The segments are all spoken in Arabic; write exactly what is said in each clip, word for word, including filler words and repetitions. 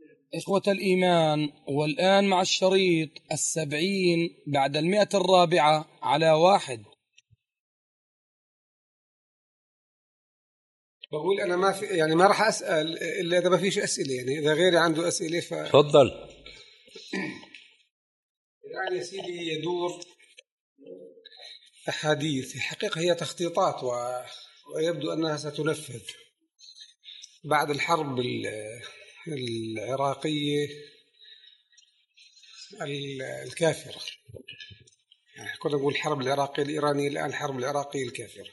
إخوة الإيمان، والآن مع الشريط السبعين بعد المئة الرابعة على واحد. بقول أنا ما في يعني ما راح أسأل إلا إذا ما فيش أسئلة، يعني إذا غيري عنده أسئلة ف تفضل. الآن يا سيدي يدور أحاديث، الحقيقة هي تخطيطات و... ويبدو أنها ستنفذ بعد الحرب العراقية الكافرة. يعني كنا نقول الحرب العراقية الإيرانية، الآن الحرب العراقية الكافرة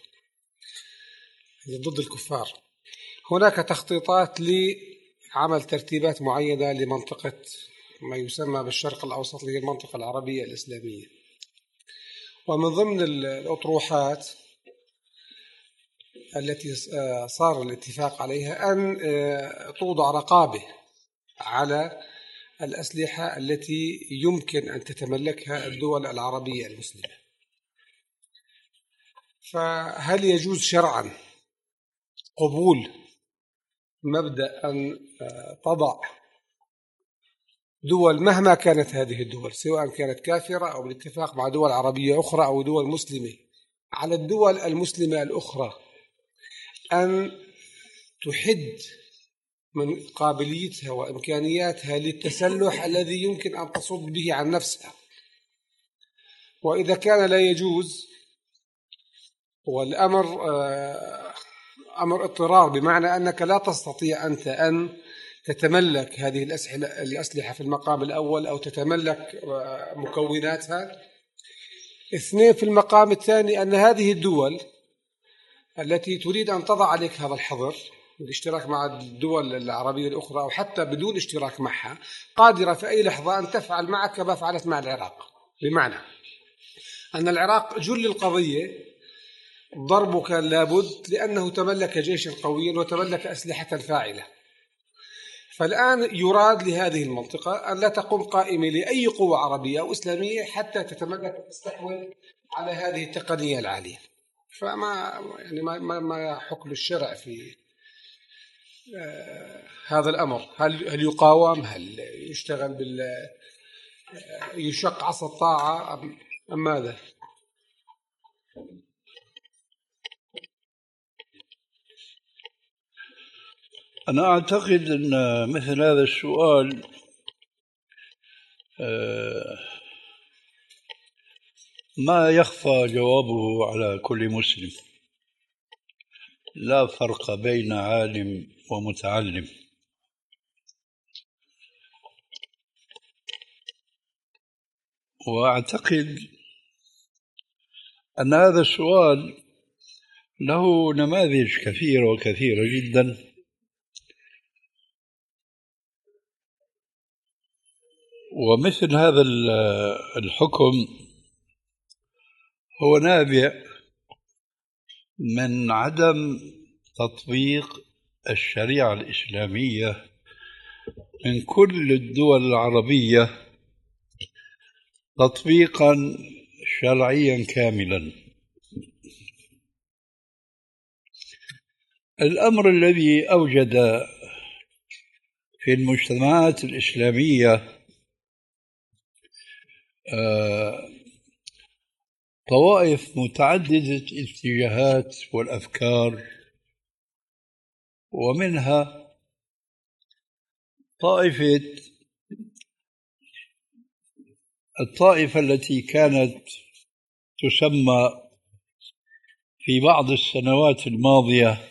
ضد الكفار. هناك تخطيطات لعمل ترتيبات معينة لمنطقة ما يسمى بالشرق الأوسط، اللي هي المنطقة العربية الإسلامية. ومن ضمن الأطروحات التي صار الاتفاق عليها أن توضع رقابة على الأسلحة التي يمكن أن تتملكها الدول العربية المسلمة. فهل يجوز شرعا قبول مبدأ أن تضع دول مهما كانت هذه الدول، سواء كانت كافرة أو بالاتفاق مع دول عربية أخرى أو دول مسلمة، على الدول المسلمة الأخرى أن تحد من قابليتها وإمكانياتها للتسلح الذي يمكن أن تصد به عن نفسها؟ وإذا كان لا يجوز والأمر أمر اضطرار، بمعنى أنك لا تستطيع أنت أن تتملك هذه الأسلحة في المقام الأول أو تتملك مكوناتها. اثنين، في المقام الثاني أن هذه الدول التي تريد أن تضع عليك هذا الحظر بالاشتراك مع الدول العربية الأخرى أو حتى بدون اشتراك معها، قادرة في أي لحظة أن تفعل معك كما فعلت مع العراق. بمعنى أن العراق جل القضية ضربه كان لابد لأنه تملك جيشا قويا وتملك أسلحة فاعلة. فالآن يراد لهذه المنطقة أن لا تقوم قائمة لأي قوة عربية أو إسلامية حتى تتملك وتستحوذ على هذه التقنية العالية. فما يعني ما ما حكم الشرع في آه هذا الأمر؟ هل هل يقاوم؟ هل يشتغل بال يشق عصا الطاعة أم, أم ماذا؟ أنا أعتقد أن مثل هذا السؤال ما يخفى جوابه على كل مسلم، لا فرق بين عالم ومتعلم. وأعتقد أن هذا السؤال له نماذج كثيرة وكثيرة جدا، ومثل هذا الحكم هو نابع من عدم تطبيق الشريعة الإسلامية من كل الدول العربية تطبيقا شرعيا كاملا. الأمر الذي أوجد في المجتمعات الإسلامية طوائف متعددة الاتجاهات والأفكار، ومنها طائفة الطائفة التي كانت تسمى في بعض السنوات الماضية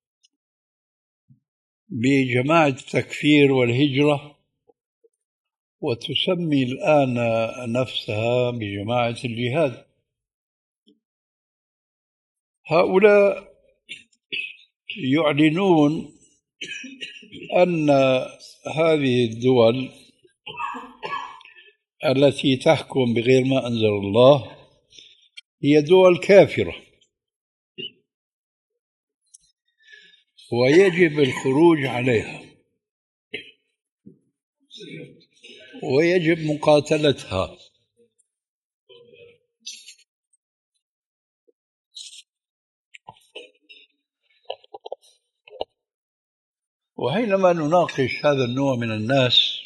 بجماعة التكفير والهجرة، وتسمي الآن نفسها بجماعة الجهاد. هؤلاء يعلنون أن هذه الدول التي تحكم بغير ما أنزل الله هي دول كافرة، ويجب الخروج عليها ويجب مقاتلتها. وحينما نناقش هذا النوع من الناس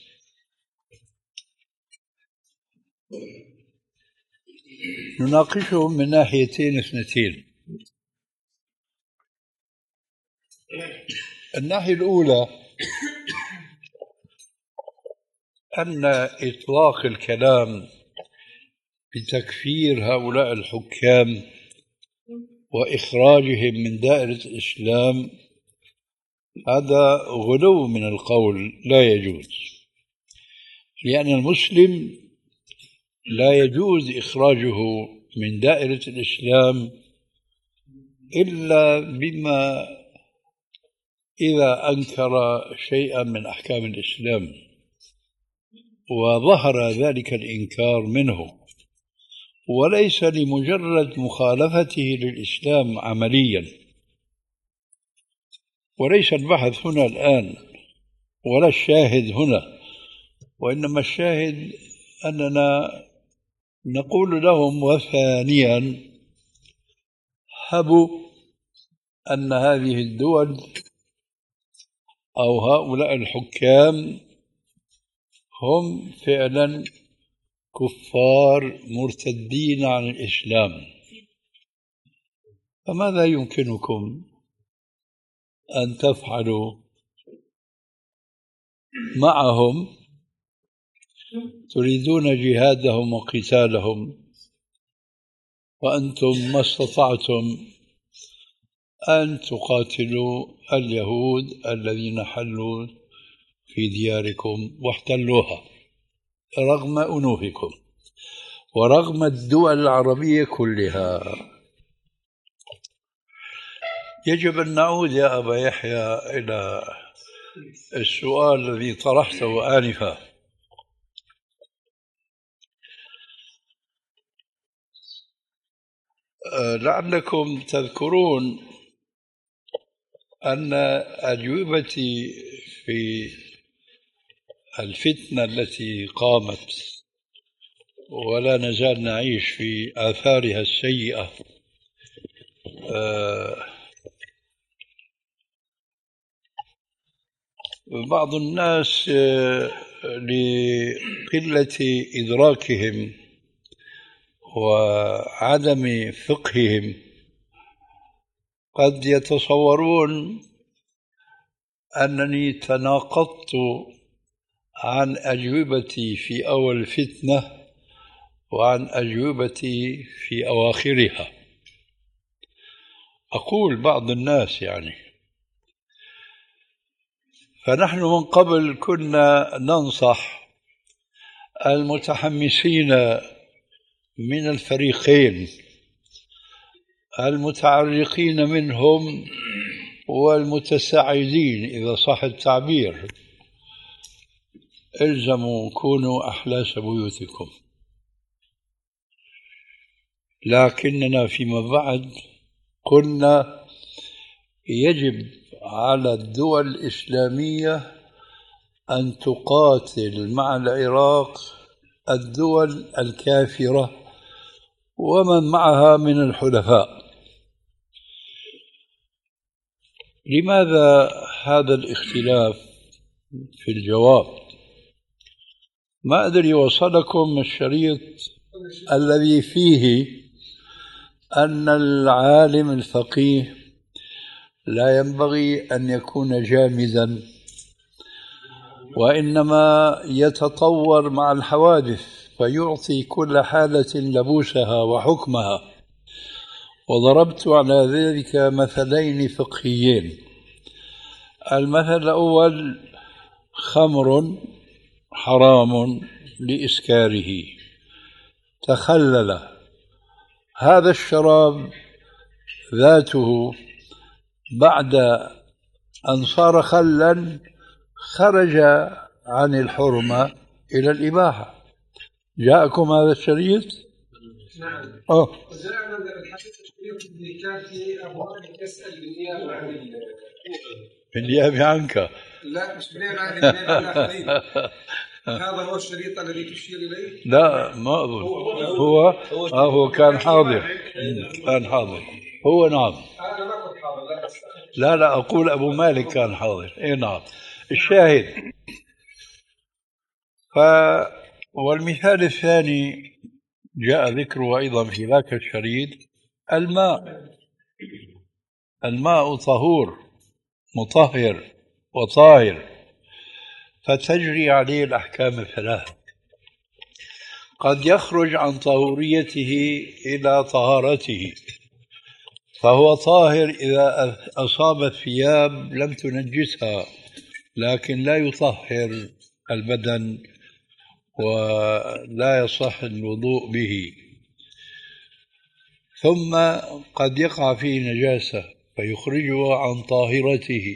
نناقشهم من ناحيتين اثنتين. الناحية الأولى أن إطلاق الكلام بتكفير هؤلاء الحكام وإخراجهم من دائرة الإسلام هذا غلو من القول، لا يجوز، لأن المسلم لا يجوز إخراجه من دائرة الإسلام إلا بما إذا أنكر شيئا من أحكام الإسلام وظهر ذلك الإنكار منه، وليس لمجرد مخالفته للإسلام عمليا. وليس البحث هنا الآن ولا الشاهد هنا، وإنما الشاهد أننا نقول لهم وثانيا هبوا أن هذه الدول أو هؤلاء الحكام هم فعلا كفار مرتدين عن الإسلام، فماذا يمكنكم أن تفعلوا معهم؟ تريدون جهادهم وقتالهم وأنتم ما استطعتم أن تقاتلوا اليهود الذين حلوا في دياركم واحتلوها رغم أنوفكم ورغم الدول العربية كلها. يجب أن نعود يا أبا يحيى إلى السؤال الذي طرحته آنفا. لعلكم تذكرون أن أجوبتي في الفتنة التي قامت ولا نزال نعيش في آثارها السيئة بعض الناس لقلة إدراكهم وعدم فقههم قد يتصورون أنني تناقضت عن أجوبتي في أول الفتنة وعن أجوبتي في أواخرها. أقول بعض الناس يعني، فنحن من قبل كنا ننصح المتحمسين من الفريقين المتعرقين منهم والمتساعدين إذا صح التعبير: الزموا كونوا أحلاس بيوتكم. لكننا فيما بعد قلنا يجب على الدول الإسلامية أن تقاتل مع العراق الدول الكافرة ومن معها من الحلفاء. لماذا هذا الاختلاف في الجواب؟ ما أدري وصلكم الشريط الذي فيه أن العالم الفقيه لا ينبغي أن يكون جامدا، وإنما يتطور مع الحوادث فيعطي كل حالة لبوسها وحكمها. وضربت على ذلك مثلين فقهيين. المثل الأول: خمر حرام لإسكاره، تخلل هذا الشراب ذاته بعد أن صار خلا خرج عن الحرمة إلى الإباحة. جاءكم هذا الشريط؟ نعم. أوه. جاءنا الحديث الشريط اللي كان في أبواب تسأل بالنيابة عن بالنيابة عنك. لا مش بالنيابة عن الآخرين. هذا هو الشريط الذي تشير إليه؟ لا ما أظن. هو هو, هو كان حاضر. كان حاضر هو. نعم. أنا ما كنت حاضر. لا لا لا أقول أبو مالك كان حاضر. إيه نعم. الشاهد ف والمثال الثاني جاء ذكره أيضا في ذاك الشريط: الماء. الماء طهور مطهر وطاهر، فتجري عليه الأحكام الثلاث. قد يخرج عن طهوريته إلى طهارته، فهو طاهر إذا أصاب الثياب لم تنجسها، لكن لا يطهر البدن ولا يصح الوضوء به. ثم قد يقع فيه نجاسة فيخرجه عن طاهرته.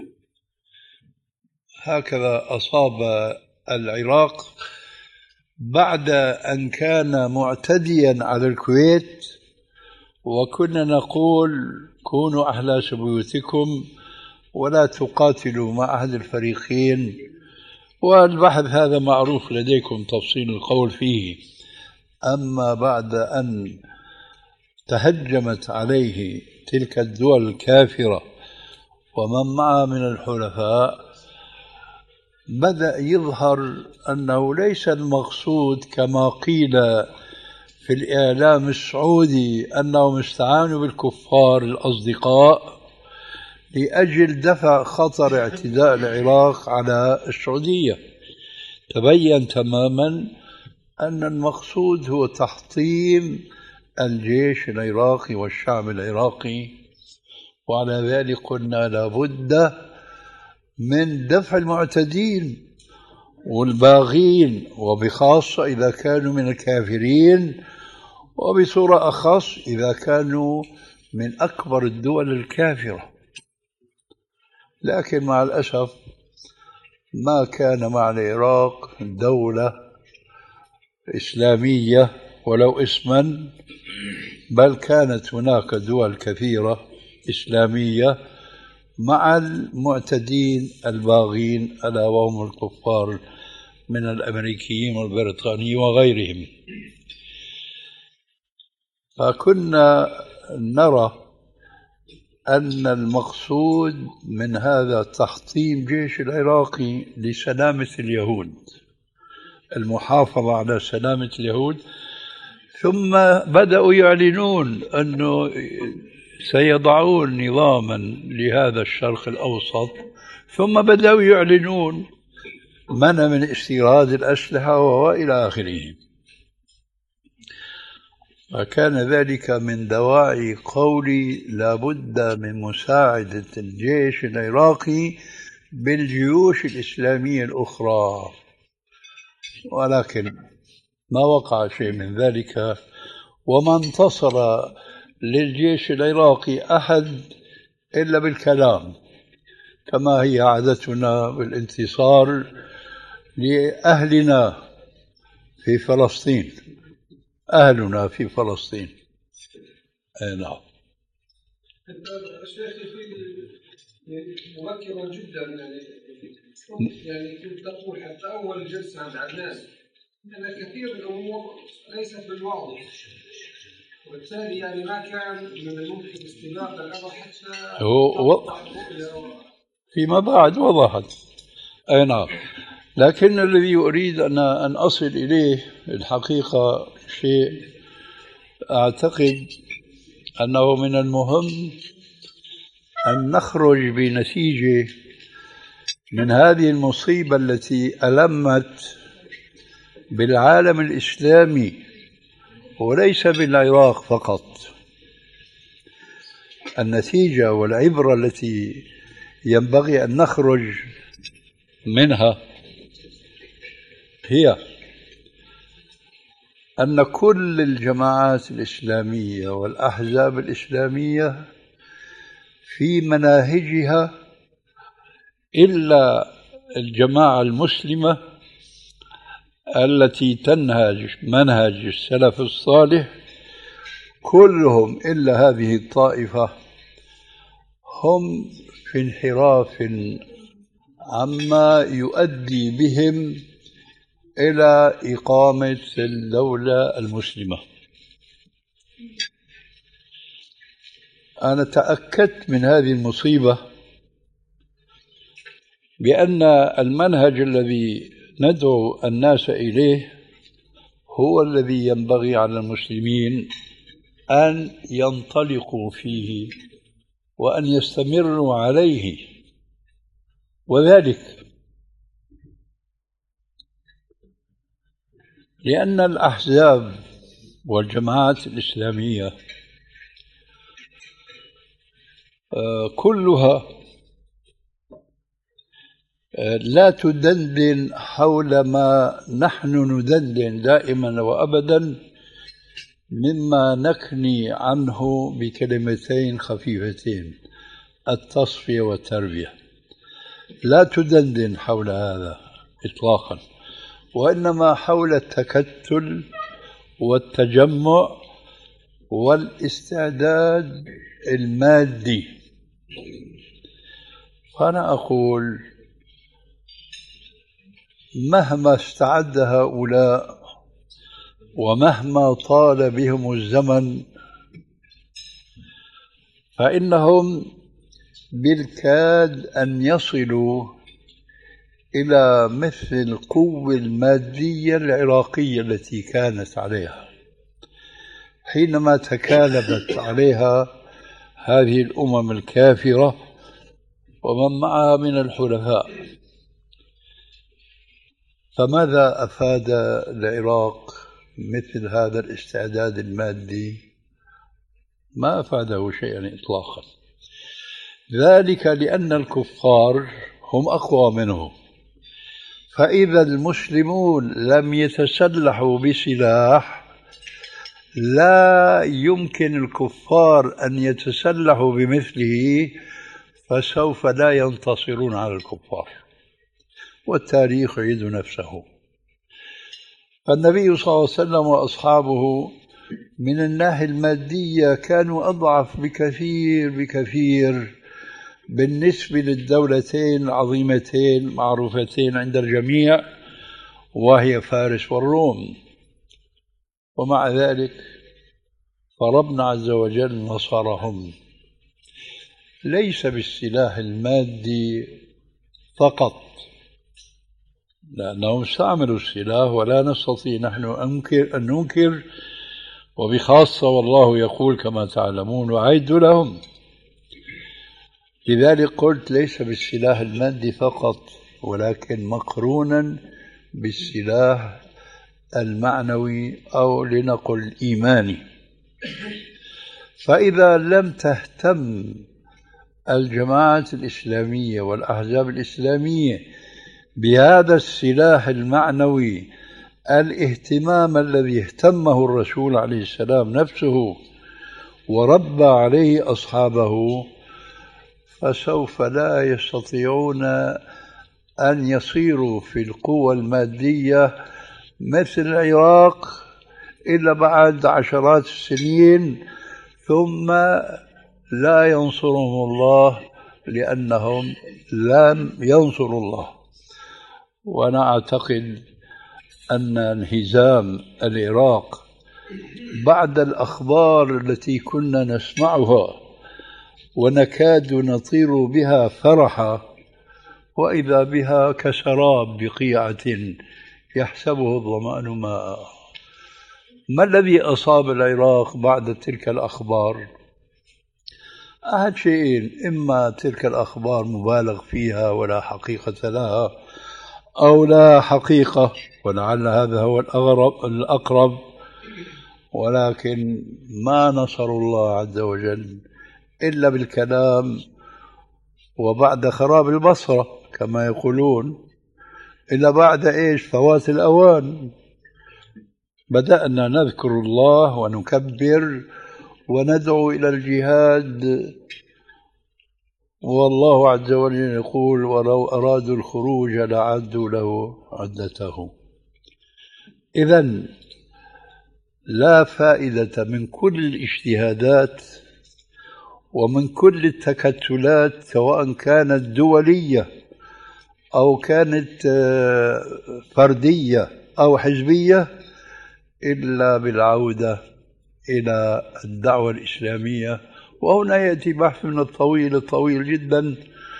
هكذا أصاب العراق بعد أن كان معتديا على الكويت، وكنا نقول: كونوا أحلاس بيوتكم ولا تقاتلوا مع أحد الفريقين. والبحث هذا معروف لديكم تفصيل القول فيه. أما بعد أن تهجمت عليه تلك الدول الكافرة ومن معها من الحلفاء، بدأ يظهر أنه ليس المقصود كما قيل في الإعلام السعودي أنهم استعانوا بالكفار الأصدقاء لأجل دفع خطر اعتداء العراق على السعودية. تبين تماما أن المقصود هو تحطيم الجيش العراقي والشعب العراقي، وعلى ذلك قلنا لابد من دفع المعتدين والباغين، وبخاصة إذا كانوا من الكافرين، وبصورة أخص إذا كانوا من أكبر الدول الكافرة. لكن مع الأسف ما كان مع العراق دولة إسلامية ولو اسما، بل كانت هناك دول كثيرة إسلامية مع المعتدين الباغين، ألا وهم الكفار من الأمريكيين والبريطانيين وغيرهم. فكنا نرى أن المقصود من هذا تحطيم الجيش العراقي لسلامة اليهود، المحافظة على سلامة اليهود. ثم بدأوا يعلنون أنه سيضعون نظاما لهذا الشرق الأوسط، ثم بدأوا يعلنون منع من استيراد الأسلحة وإلى آخره. فكان ذلك من دواعي قولي لابد من مساعدة الجيش العراقي بالجيوش الإسلامية الأخرى، ولكن ما وقع شيء من ذلك، وما انتصر للجيش العراقي أحد إلا بالكلام، كما هي عادتنا بالانتصار لأهلنا في فلسطين. أهلنا في فلسطين. أي نعم. مبكرا جدا، يعني يعني كنت تقول حتى أول جلسة عند عدنان أن كثير من الأمور ليست بالواضح، وبالتالي يعني ما كان من الممكن استباق الأمر حتى هو فيما بعد وضحت. أي نعم. لكن الذي أريد أن أن أصل إليه الحقيقة شيء أعتقد أنه من المهم أن نخرج بنتيجة من هذه المصيبة التي ألمت بالعالم الإسلامي وليس بالعراق فقط. النتيجة والعبرة التي ينبغي أن نخرج منها هي أن كل الجماعات الإسلامية والأحزاب الإسلامية في مناهجها إلا الجماعة المسلمة التي تنهج منهج السلف الصالح، كلهم إلا هذه الطائفة هم في انحراف عما يؤدي بهم إلى إقامة الدولة المسلمة. أنا تأكدت من هذه المصيبة بأن المنهج الذي ندعو الناس إليه هو الذي ينبغي على المسلمين أن ينطلقوا فيه وأن يستمروا عليه، وذلك لأن الأحزاب والجماعات الإسلامية كلها لا تدندن حول ما نحن ندندن دائما وأبدا، مما نكني عنه بكلمتين خفيفتين: التصفية والتربية. لا تدندن حول هذا إطلاقا، وإنما حول التكتل والتجمع والاستعداد المادي. فأنا أقول مهما استعد هؤلاء ومهما طال بهم الزمن فإنهم بالكاد أن يصلوا إلى مثل القوة المادية العراقية التي كانت عليها حينما تكالبت عليها هذه الأمم الكافرة ومن معها من الحلفاء. فماذا أفاد العراق مثل هذا الاستعداد المادي؟ ما أفاده شيئا إطلاقا، ذلك لأن الكفار هم أقوى منه. فإذا المسلمون لم يتسلحوا بسلاح لا يمكن الكفار أن يتسلحوا بمثله، فسوف لا ينتصرون على الكفار، والتاريخ يعيد نفسه. فالنبي صلى الله عليه وسلم وأصحابه من الناحية المادية كانوا أضعف بكثير بكثير بالنسبة للدولتين العظيمتين معروفتين عند الجميع وهي فارس والروم. ومع ذلك فربنا عز وجل نصرهم، ليس بالسلاح المادي فقط، لأنهم استعملوا السلاح ولا نستطيع نحن أنكر أن ننكر، وبخاصة والله يقول كما تعلمون وأعدوا لهم. لذلك قلت ليس بالسلاح المادي فقط، ولكن مقرونا بالسلاح المعنوي أو لنقل الإيماني. فإذا لم تهتم الجماعات الإسلامية والأحزاب الإسلامية بهذا السلاح المعنوي الاهتمام الذي اهتمه الرسول عليه السلام نفسه وربى عليه أصحابه، فسوف لا يستطيعون أن يصيروا في القوة المادية مثل العراق إلا بعد عشرات السنين، ثم لا ينصرهم الله لأنهم لم ينصروا الله. وأنا أعتقد أن انهزام العراق بعد الأخبار التي كنا نسمعها ونكاد نطير بها فرحا، وإذا بها كسراب بقيعة يحسبه الظمآن ماء. ما الذي أصاب العراق بعد تلك الأخبار؟ أحد شيئين: إما تلك الأخبار مبالغ فيها ولا حقيقة لها، أو لا حقيقة ولعل هذا هو الأغرب الأقرب، ولكن ما نصروا الله عز وجل إلا بالكلام، وبعد خراب البصرة كما يقولون، إلا بعد إيش؟ فوات الأوان. بدأنا نذكر الله ونكبر وندعو إلى الجهاد، والله عز وجل يقول: ولو أرادوا الخروج لعدوا له عدته. إذن لا فائدة من كل الاجتهادات ومن كل التكتلات، سواء كانت دولية أو كانت فردية أو حزبية، إلا بالعودة إلى الدعوة الإسلامية وهنا يأتي بحث من الطويل الطويل جدا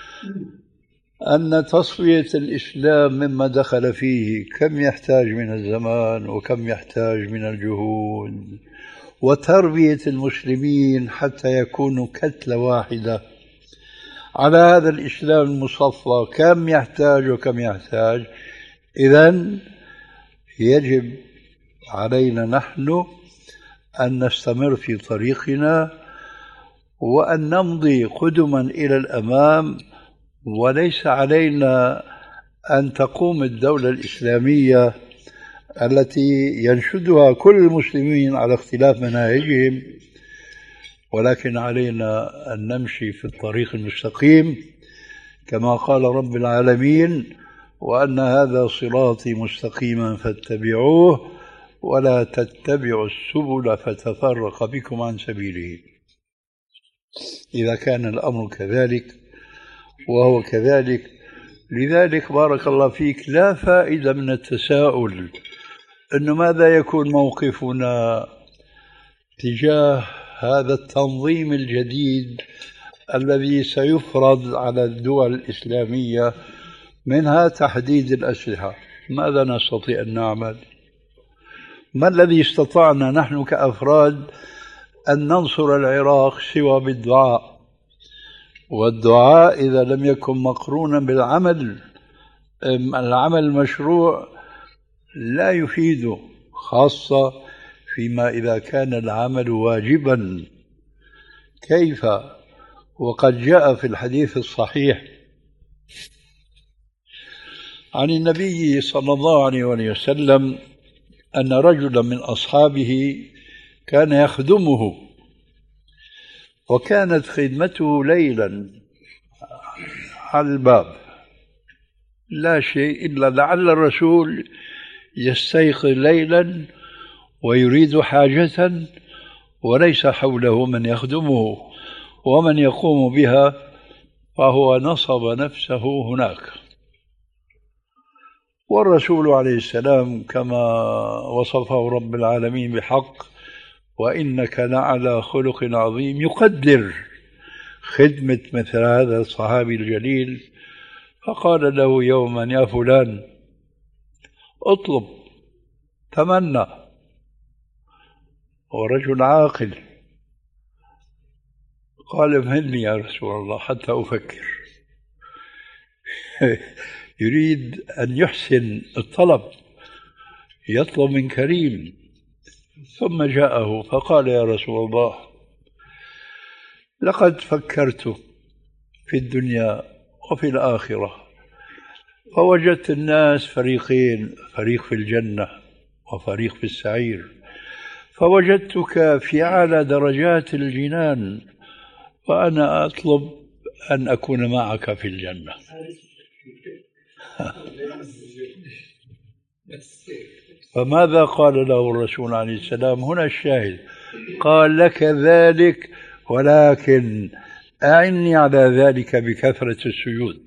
أن تصفية الإسلام مما دخل فيه كم يحتاج من الزمان وكم يحتاج من الجهود، وتربية المسلمين حتى يكونوا كتلة واحدة على هذا الإسلام المصفى كم يحتاج وكم يحتاج. إذن يجب علينا نحن أن نستمر في طريقنا وأن نمضي قدما إلى الأمام، وليس علينا أن تقوم الدولة الإسلامية التي ينشدها كل المسلمين على اختلاف مناهجهم، ولكن علينا أن نمشي في الطريق المستقيم كما قال رب العالمين: وأن هذا صراطي مستقيما فاتبعوه ولا تتبعوا السبل فتفرق بكم عن سبيله. إذا كان الأمر كذلك وهو كذلك، لذلك بارك الله فيك لا فائدة من التساؤل أنه ماذا يكون موقفنا تجاه هذا التنظيم الجديد الذي سيفرض على الدول الإسلامية، منها تحديد الأسلحة. ماذا نستطيع أن نعمل؟ ما الذي استطعنا نحن كأفراد أن ننصر العراق سوى بالدعاء؟ والدعاء إذا لم يكن مقرونا بالعمل، العمل المشروع لا يفيده، خاصة فيما إذا كان العمل واجبا. كيف وقد جاء في الحديث الصحيح عن النبي صلى الله عليه وسلم أن رجلا من أصحابه كان يخدمه، وكانت خدمته ليلا على الباب، لا شيء إلا لعل الرسول يستيقظ ليلا ويريد حاجة وليس حوله من يخدمه ومن يقوم بها، فهو نصب نفسه هناك. والرسول عليه السلام كما وصفه رب العالمين بحق: وإنك لعلى خلق عظيم، يقدر خدمة مثل هذا الصحابي الجليل. فقال له يوما: يا فلان اطلب تمنى. ورجل عاقل قال: امهلني يا رسول الله حتى أفكر. يريد أن يحسن الطلب، يطلب من كريم. ثم جاءه فقال: يا رسول الله، لقد فكرت في الدنيا وفي الآخرة، فوجدت الناس فريقين، فريق في الجنة وفريق في السعير، فوجدتك في أعلى درجات الجنان، فأنا أطلب أن أكون معك في الجنة. فماذا قال له الرسول عليه السلام؟ هنا الشاهد، قال: لك ذلك، ولكن أعني على ذلك بكثرة السجود،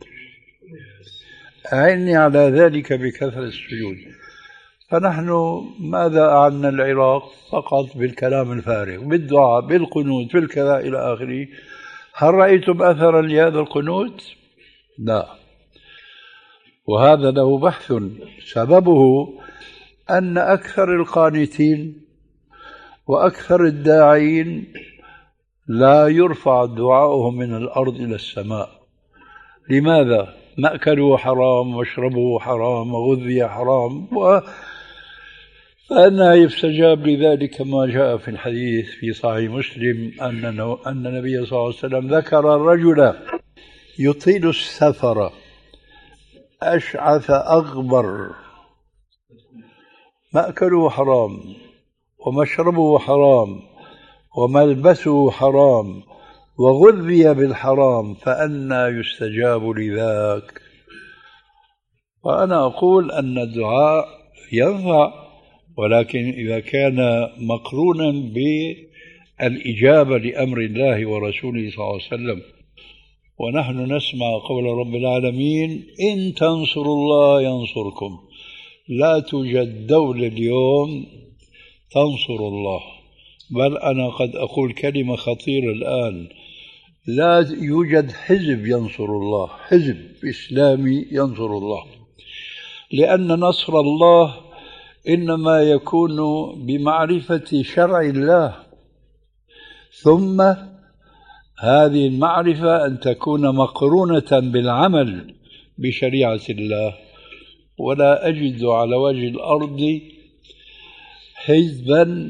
أعني على ذلك بكثرة السجود. فنحن ماذا أعنا العراق؟ فقط بالكلام الفارغ، بالدعاء، بالقنوت، بالكذا إلى آخره. هل رأيتم أثرا لهذا القنوت؟ لا. وهذا له بحث، سببه أن أكثر القانتين وأكثر الداعين لا يرفع دعاؤهم من الأرض إلى السماء. لماذا؟ مأكله حرام ومشربه حرام وغذي حرام، و... فأنا يستجاب لذلك ما جاء في الحديث في صحيح مسلم أن أن النبي صلى الله عليه وسلم ذكر الرجل يطيل السفر أشعث أغبر، مأكله حرام ومشربه حرام وملبسه حرام وغذي بالحرام، فأنى يستجاب لذاك؟ وأنا أقول أن الدعاء ينفع، ولكن إذا كان مقرونا بالإجابة لأمر الله ورسوله صلى الله عليه وسلم. ونحن نسمع قول رب العالمين: إن تنصروا الله ينصركم. لا توجد دولة اليوم تنصر الله، بل أنا قد أقول كلمة خطيرة الآن: لا يوجد حزب ينصر الله، حزب إسلامي ينصر الله، لأن نصر الله إنما يكون بمعرفة شرع الله، ثم هذه المعرفة أن تكون مقرونة بالعمل بشريعة الله. ولا أجد على وجه الأرض حزبا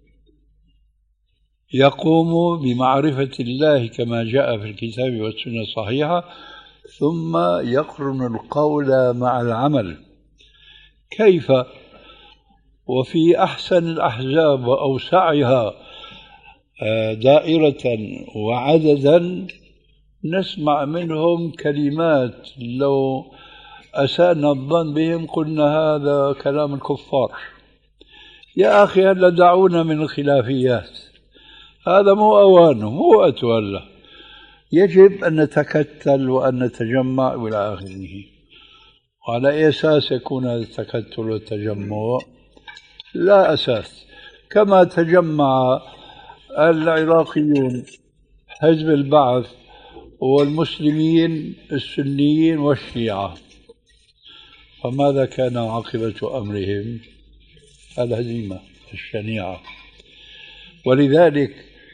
يقوم بمعرفة الله كما جاء في الكتاب والسنة الصحيحة ثم يقرن القول مع العمل. كيف وفي أحسن الأحزاب وأوسعها دائرة وعددا نسمع منهم كلمات لو أسأنا الظن بهم قلنا هذا كلام الكفار. يا أخي هلا دعونا من الخلافيات، هذا مو أوانه، مو وقته هلا. يجب أن نتكتل وأن نتجمع إلى آخره. وعلى أي أساس يكون هذا التكتل والتجمع؟ لا أساس. كما تجمع العراقيون حزب البعث والمسلمين السنيين والشيعة، فماذا كان عاقبة أمرهم؟ الهزيمة الشنيعة. ولذلك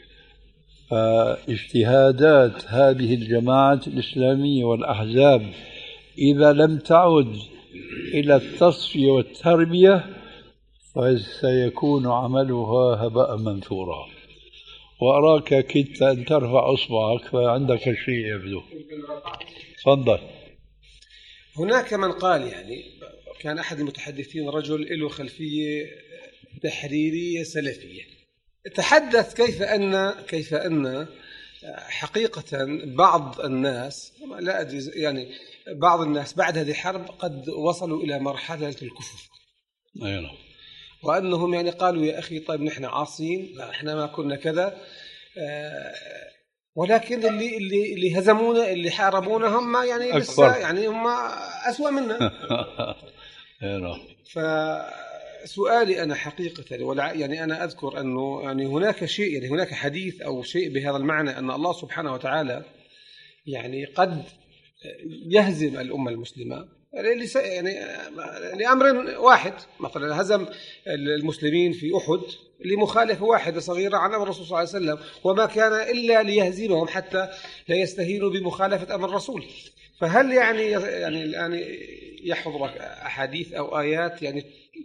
اجتهادات هذه الجماعات الإسلامية والأحزاب إذا لم تعد إلى التصفية والتربية فسيكون عملها هباء منثورا. وأراك كدت أن ترفع أصبعك فعندك شيء يبدو. تفضل. هناك من قال، يعني كان أحد المتحدثين رجل له خلفية تحريرية سلفية، تحدث كيف أن كيف أن حقيقة بعض الناس، لا أدري يعني بعض الناس بعد هذه الحرب قد وصلوا إلى مرحلة الكفر. أيوة. وأنهم يعني قالوا يا أخي طيب نحن عاصين، لا إحنا ما كنا كذا، آه ولكن اللي اللي اللي هزمونا اللي حاربونا هم يعني لسه يعني هم أسوأ منا. فسؤالي أنا حقيقة ولا يعني أنا أذكر أنه يعني هناك شيء، يعني هناك حديث أو شيء بهذا المعنى أن الله سبحانه وتعالى يعني قد يهزم الأمة المسلمة يعني لأمر واحد. مثلا هزم المسلمين في أحد لمخالفة واحدة صغيرة عن أمر الرسول صلى الله عليه وسلم، وما كان إلا ليهزمهم حتى لا يستهينوا بمخالفة أمر الرسول. فهل يعني يعني الآن يحضرك أحاديث أو آيات يعني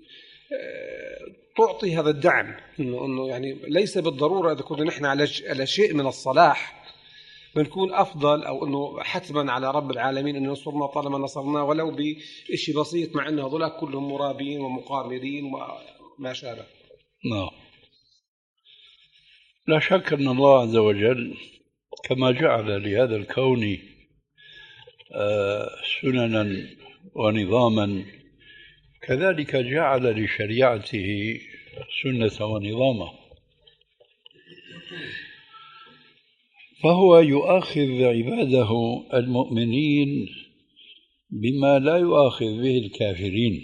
تعطي هذا الدعم إنه إنه يعني ليس بالضرورة إذا كنا نحن على على شيء من الصلاح بنكون أفضل، أو أنه حتما على رب العالمين أن ينصرنا طالما نصرنا ولو بشيء بسيط، مع أنه هذول كلهم مرابين ومقامرين وما شابه. نعم. لا شك أن الله عز وجل كما جعل لهذا الكون سننا ونظاما كذلك جعل لشريعته سنة ونظاما، فهو يؤاخذ عباده المؤمنين بما لا يؤاخذ به الكافرين،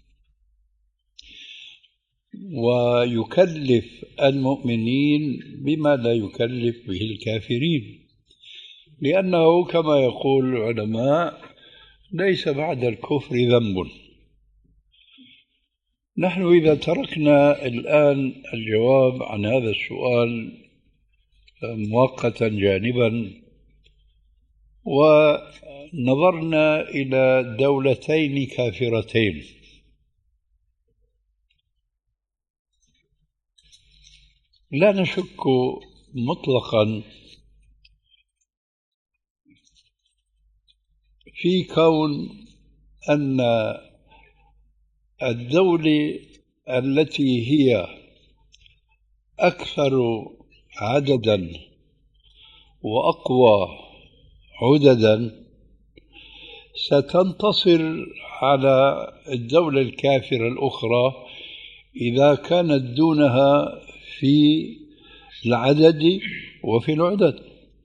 ويكلف المؤمنين بما لا يكلف به الكافرين، لأنه كما يقول العلماء ليس بعد الكفر ذنب. نحن إذا تركنا الآن الجواب عن هذا السؤال مؤقتا جانبا ونظرنا إلى دولتين كافرتين، لا نشك مطلقا في كون أن الدولة التي هي أكثر عددا وأقوى عددا ستنتصر على الدولة الكافرة الأخرى إذا كانت دونها في العدد وفي العدد.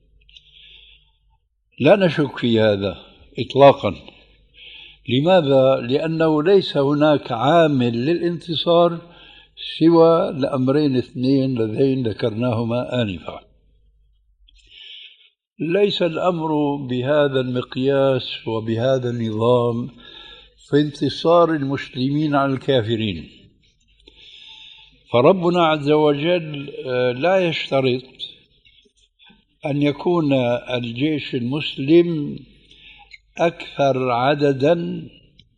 لا نشك في هذا إطلاقا. لماذا؟ لأنه ليس هناك عامل للانتصار سوى الأمرين اثنين اللذين ذكرناهما آنفا. ليس الأمر بهذا المقياس وبهذا النظام في انتصار المسلمين على الكافرين، فربنا عز وجل لا يشترط أن يكون الجيش المسلم أكثر عددا،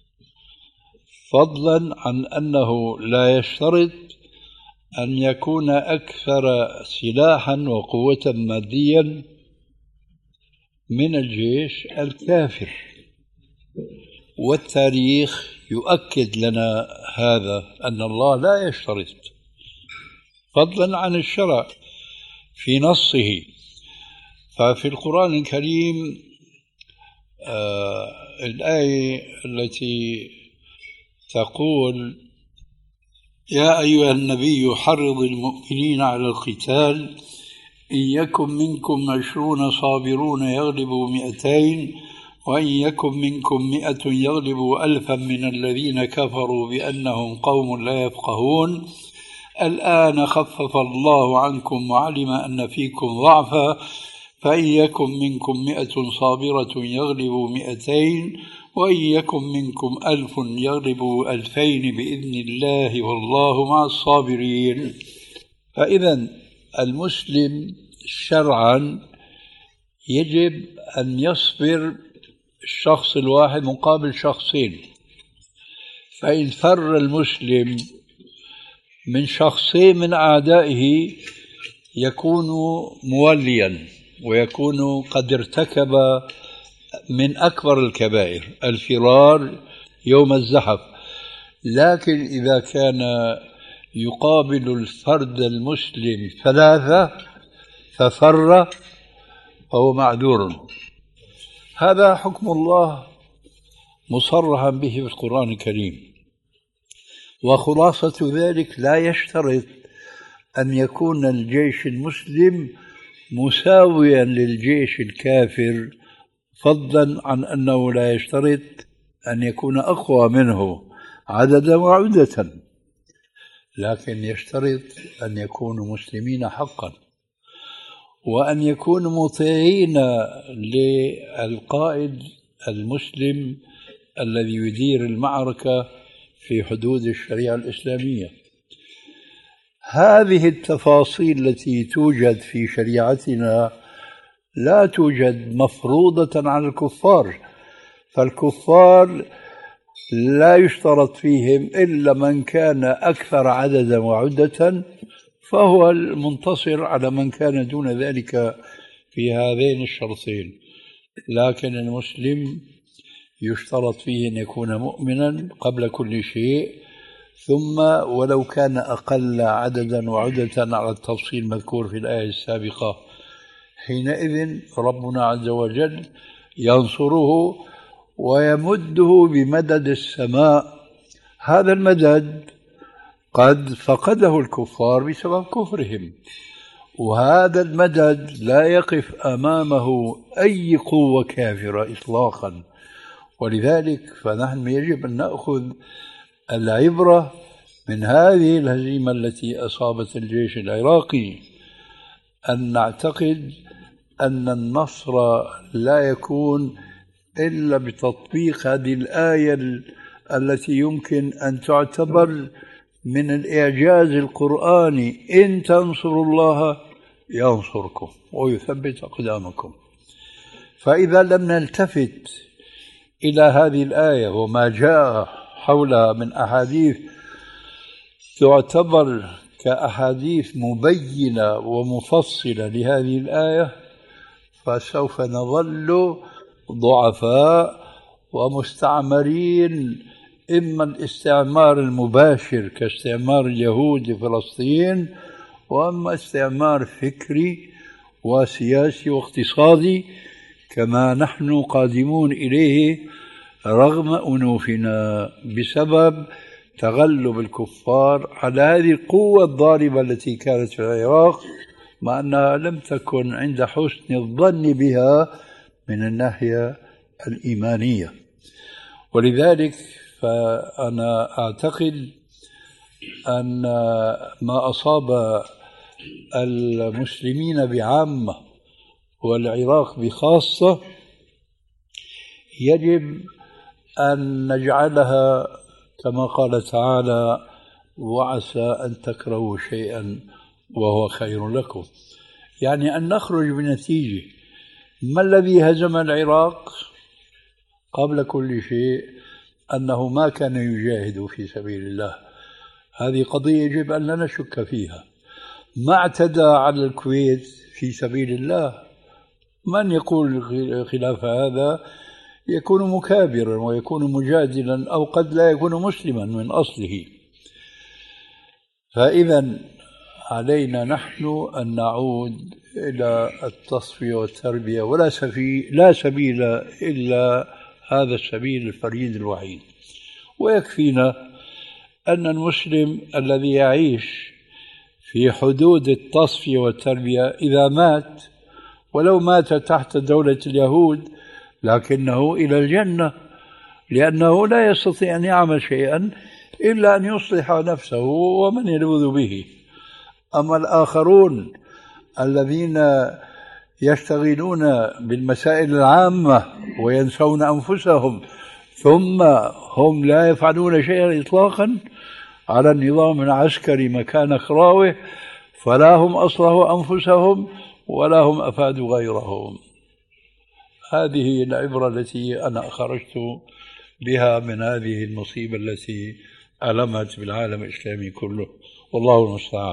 فضلا عن أنه لا يشترط أن يكون أكثر سلاحا وقوة ماديا من الجيش الكافر. والتاريخ يؤكد لنا هذا، أن الله لا يشترط، فضلا عن الشرع في نصه. ففي القرآن الكريم آه الآية التي تقول: يا أيها النبي حرض المؤمنين على القتال إن يكن منكم عشرون صابرون يغلبوا مئتين وإن يكن منكم مئة يغلبوا ألفا من الذين كفروا بأنهم قوم لا يفقهون الآن خفف الله عنكم وعلم أن فيكم ضعفا فإن يكن منكم مئة صابرة يغلبوا مئتين وإن يكن منكم ألف يغلبوا ألفين بإذن الله والله مع الصابرين. فإذا المسلم شرعا يجب أن يصبر الشخص الواحد مقابل شخصين، فإن فر المسلم من شخصين من أعدائه يكون موليا ويكون قد ارتكب من أكبر الكبائر، الفرار يوم الزحف. لكن إذا كان يقابل الفرد المسلم ثلاثة ففر فهو معذور. هذا حكم الله مصرحا به في القرآن الكريم. وخلاصة ذلك لا يشترط أن يكون الجيش المسلم مساويا للجيش الكافر، فضلا عن أنه لا يشترط أن يكون أقوى منه عددا وعدة، لكن يشترط أن يكونوا مسلمين حقا، وأن يكونوا مطيعين للقائد المسلم الذي يدير المعركة في حدود الشريعة الإسلامية. هذه التفاصيل التي توجد في شريعتنا لا توجد مفروضة على الكفار، فالكفار لا يشترط فيهم إلا من كان أكثر عددا وعدة، فهو المنتصر على من كان دون ذلك في هذين الشرطين. لكن المسلم يشترط فيه أن يكون مؤمنا قبل كل شيء، ثم ولو كان أقل عددا وعدة على التفصيل المذكور في الآية السابقة، حينئذ ربنا عز وجل ينصره ويمده بمدد السماء. هذا المدد قد فقده الكفار بسبب كفرهم، وهذا المدد لا يقف أمامه أي قوة كافرة إطلاقا. ولذلك فنحن يجب أن نأخذ العبرة من هذه الهزيمة التي أصابت الجيش العراقي، أن نعتقد أن النصر لا يكون إلا بتطبيق هذه الآية التي يمكن أن تعتبر من الإعجاز القرآني: إن تنصروا الله ينصركم ويثبت أقدامكم. فإذا لم نلتفت إلى هذه الآية وما جاء حولها من أحاديث تعتبر كأحاديث مبينة ومفصلة لهذه الآية، فسوف نظل ضعفاء ومستعمرين، إما الاستعمار المباشر كاستعمار اليهود لفلسطين، وأما استعمار فكري وسياسي واقتصادي كما نحن قادمون إليه رغم أنوفنا بسبب تغلب الكفار على هذه القوة الضاربة التي كانت في العراق، مع أنها لم تكن عند حسن الظن بها من الناحية الإيمانية. ولذلك فأنا أعتقد أن ما أصاب المسلمين بعامة والعراق بخاصة يجب أن نجعلها كما قال تعالى: وعسى أن تكرهوا شيئا وهو خير لكم، يعني أن نخرج بنتيجة. ما الذي هزم العراق قبل كل شيء؟ أنه ما كان يجاهد في سبيل الله. هذه قضية يجب أن لا نشك فيها. ما اعتدى على الكويت في سبيل الله. من يقول خلاف هذا يكون مكابرا ويكون مجادلا، أو قد لا يكون مسلما من أصله. فإذا علينا نحن أن نعود إلى التصفية والتربية، ولا سبيل, لا سبيل إلا هذا السبيل الفريد الوحيد. ويكفينا أن المسلم الذي يعيش في حدود التصفية والتربية إذا مات، ولو مات تحت دولة اليهود، لكنه إلى الجنة، لأنه لا يستطيع أن يعمل شيئا إلا أن يصلح نفسه ومن يلوذ به. أما الآخرون الذين يشتغلون بالمسائل العامة وينسون أنفسهم، ثم هم لا يفعلون شيئا إطلاقا على النظام العسكري مكان خراوه، فلا هم أصلحوا أنفسهم ولا هم أفادوا غيرهم. هذه العبرة التي أنا خرجت بها من هذه المصيبة التي ألمت بالعالم الإسلامي كله، والله المستعان.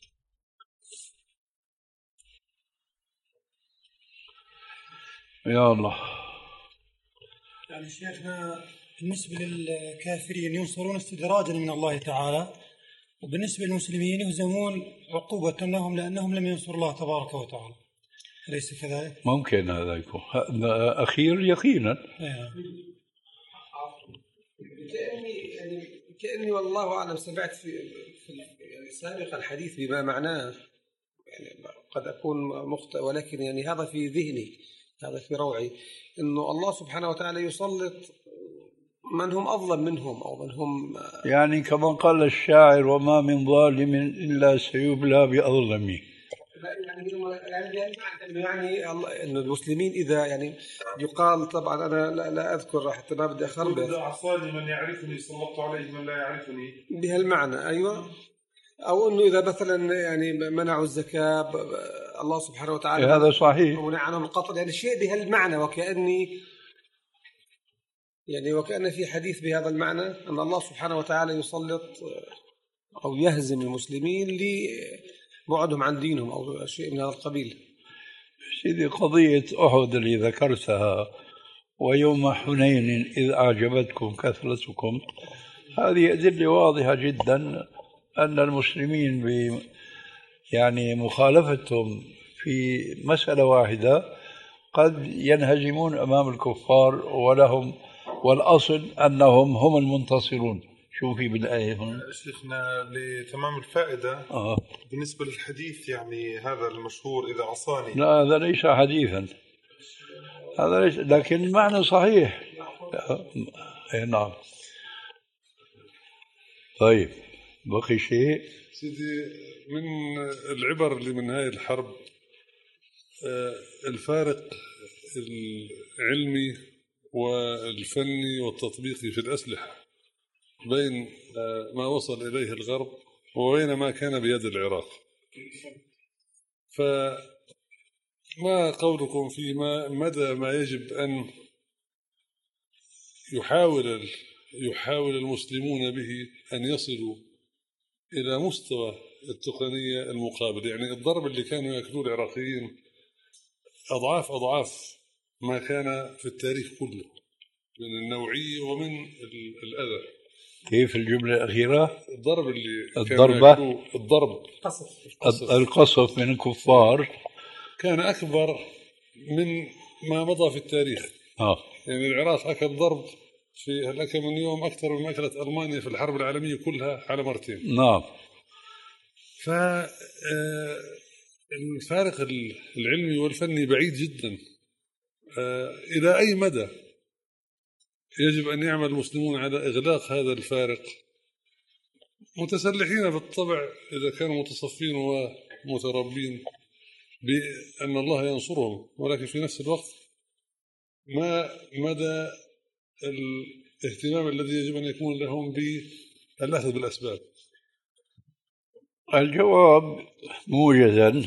يا الله. يعني شيخنا بالنسبة للكافرين ينصرون استدراجا من الله تعالى، وبالنسبة للمسلمين يهزمون عقوبة لهم لأنهم لم ينصروا الله تبارك وتعالى، أليس كذلك؟ ممكن هذا يكون أخير يقينا. كأني يعني كأني والله أعلم سمعت في, في يعني سابقا الحديث بما معناه، يعني قد أكون مخطئ، ولكن يعني هذا في ذهني، هذا في روعي، إنه الله سبحانه وتعالى يسلط من هم أظلم منهم أو من هم، يعني كما قال الشاعر: وما من ظالم إلا سيبلى بأظلمه. يعني يعني يعني إنه المسلمين إذا يعني يقال، طبعا أنا لا, لا أذكر حتى ما بدي أخربط، إذا عصاني من يعرفني سلطت عليه من لا يعرفني، بهالمعنى. أيوة. أو إنه إذا مثلا يعني منعوا الزكاة الله سبحانه وتعالى هذا صحيح، ومنع عنهم القتل، يعني شيء بهالمعنى، وكأني يعني وكأن في حديث بهذا المعنى أن الله سبحانه وتعالى يسلط أو يهزم المسلمين لبعدهم عن دينهم أو شيء من هذا القبيل. سيدي، قضية أحد اللي ذكرتها ويوم حنين إذ أعجبتكم كثرتكم، هذه أدلة واضحة جدا أن المسلمين ب يعني مخالفتهم في مسألة واحدة قد ينهزمون أمام الكفار، ولهم والأصل أنهم هم المنتصرون. شوفي بالآية هنا شيخنا لتمام الفائدة. آه. بالنسبة للحديث يعني هذا المشهور إذا عصاني، لا هذا ليس حديثا، هذا ليس، لكن المعنى صحيح. آه. نعم. طيب بقي شيء سيدي من العبر اللي من هاي الحرب الفارق العلمي والفني والتطبيقي في الأسلحة بين ما وصل إليه الغرب وبين ما كان بيد العراق. فما قولكم في ما مدى ما يجب أن يحاول يحاول المسلمون به أن يصلوا إلى مستوى التقنية المقابل؟ يعني الضرب اللي كانوا يأكلوه العراقيين أضعاف أضعاف ما كان في التاريخ كله من النوعية ومن الأذى. كيف الجملة الأخيرة؟ الضرب اللي الضربة الضرب القصف القصف من الكفار كان أكبر من ما مضى في التاريخ. آه. يعني العراق أكل ضرب في هالأكل من يوم أكثر من أكلت ألمانيا في الحرب العالمية كلها على مرتين. نعم. فالفارق العلمي والفني بعيد جدا. إلى أي مدى يجب أن يعمل المسلمون على إغلاق هذا الفارق متسلحين بالطبع إذا كانوا متصفين ومتربين بأن الله ينصرهم، ولكن في نفس الوقت ما مدى الاهتمام الذي يجب أن يكون لهم بالأخذ بالأسباب؟ الجواب موجزا